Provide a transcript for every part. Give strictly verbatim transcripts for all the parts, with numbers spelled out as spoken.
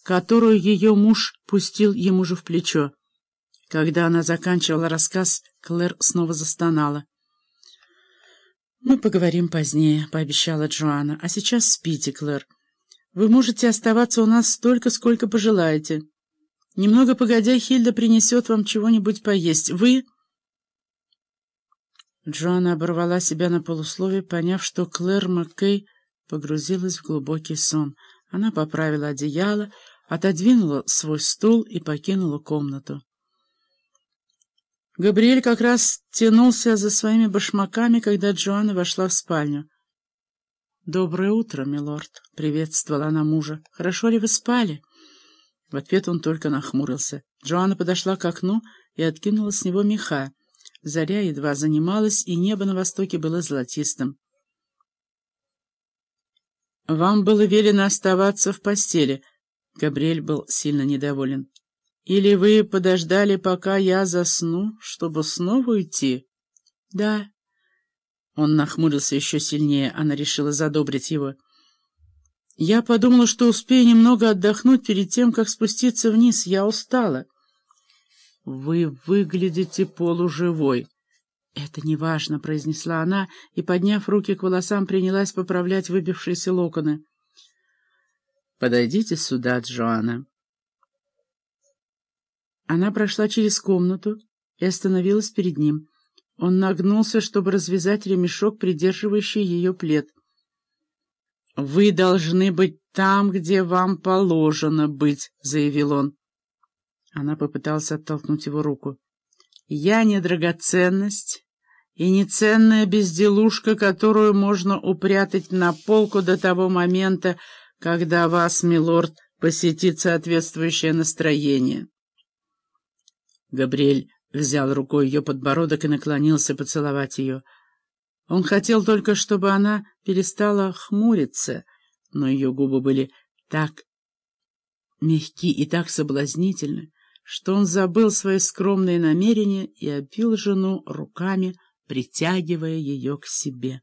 которую ее муж пустил ему же в плечо. Когда она заканчивала рассказ, Клэр снова застонала. «Мы поговорим позднее», — пообещала Джоанна. «А сейчас спите, Клэр. Вы можете оставаться у нас столько, сколько пожелаете. Немного погодя, Хильда принесет вам чего-нибудь поесть. Вы...» Джоанна оборвала себя на полусловие, поняв, что Клэр Маккей погрузилась в глубокий сон. Она поправила одеяло, отодвинула свой стул и покинула комнату. Габриэль как раз тянулся за своими башмаками, когда Джоанна вошла в спальню. «Доброе утро, милорд», — приветствовала она мужа. «Хорошо ли вы спали?» В ответ он только нахмурился. Джоанна подошла к окну и откинула с него меха. Заря едва занималась, и небо на востоке было золотистым. «Вам было велено оставаться в постели», — Габриэль был сильно недоволен. «Или вы подождали, пока я засну, чтобы снова уйти?» «Да». Он нахмурился еще сильнее, она решила задобрить его. «Я подумала, что успею немного отдохнуть перед тем, как спуститься вниз. Я устала». «Вы выглядите полуживой». «Это неважно», — произнесла она, и, подняв руки к волосам, принялась поправлять выбившиеся локоны. «Подойдите сюда, Джоанна». Она прошла через комнату и остановилась перед ним. Он нагнулся, чтобы развязать ремешок, придерживающий ее плед. «Вы должны быть там, где вам положено быть», — заявил он. Она попыталась оттолкнуть его руку. «Я не драгоценность и не ценная безделушка, которую можно упрятать на полку до того момента, когда вас, милорд, посетит соответствующее настроение». Габриэль взял рукой ее подбородок и наклонился поцеловать ее. Он хотел только, чтобы она перестала хмуриться, но ее губы были так мягки и так соблазнительны, что он забыл свои скромные намерения и обвил жену руками, притягивая ее к себе.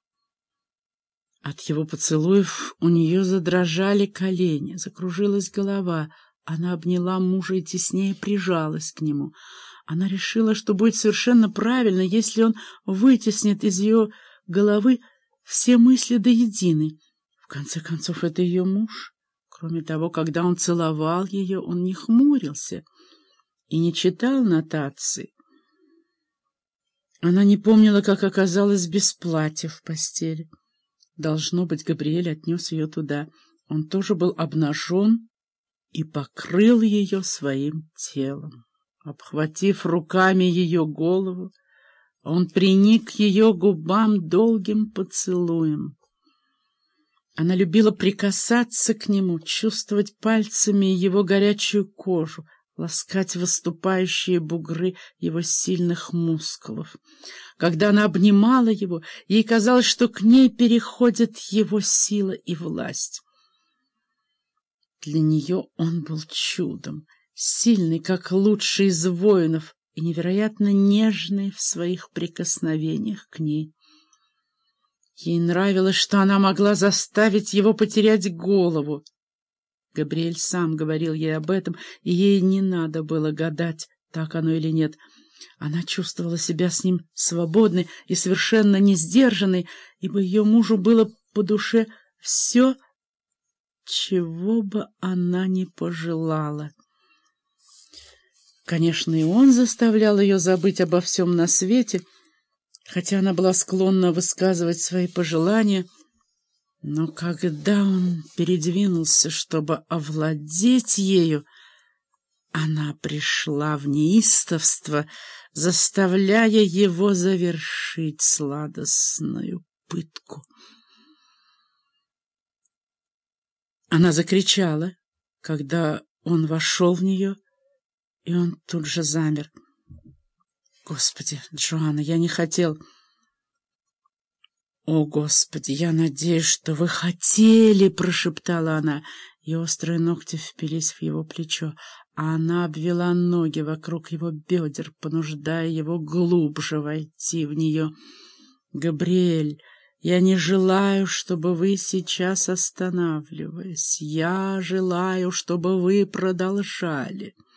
От его поцелуев у нее задрожали колени, закружилась голова. Она обняла мужа и теснее прижалась к нему. Она решила, что будет совершенно правильно, если он вытеснит из ее головы все мысли до единой. В конце концов, это ее муж. Кроме того, когда он целовал ее, он не хмурился и не читал нотации. Она не помнила, как оказалась без платья в постели. Должно быть, Габриэль отнес ее туда. Он тоже был обнажен и покрыл ее своим телом. Обхватив руками ее голову, он приник к ее губам долгим поцелуем. Она любила прикасаться к нему, чувствовать пальцами его горячую кожу, ласкать выступающие бугры его сильных мускулов. Когда она обнимала его, ей казалось, что к ней переходит его сила и власть. Для нее он был чудом, сильный, как лучший из воинов, и невероятно нежный в своих прикосновениях к ней. Ей нравилось, что она могла заставить его потерять голову. Габриэль сам говорил ей об этом, и ей не надо было гадать, так оно или нет. Она чувствовала себя с ним свободной и совершенно не сдержанной, ибо ее мужу было по душе все, чего бы она ни пожелала. Конечно, и он заставлял ее забыть обо всем на свете, хотя она была склонна высказывать свои пожелания, но когда он передвинулся, чтобы овладеть ею, она пришла в неистовство, заставляя его завершить сладостную пытку. Она закричала, когда он вошел в нее, и он тут же замер. «Господи, Джоанна, я не хотел...» «О, Господи, я надеюсь, что вы хотели!» — прошептала она, и острые ногти впились в его плечо, а она обвела ноги вокруг его бедер, понуждая его глубже войти в нее. «Габриэль, Я не желаю, чтобы вы сейчас останавливались. Я желаю, чтобы вы продолжали.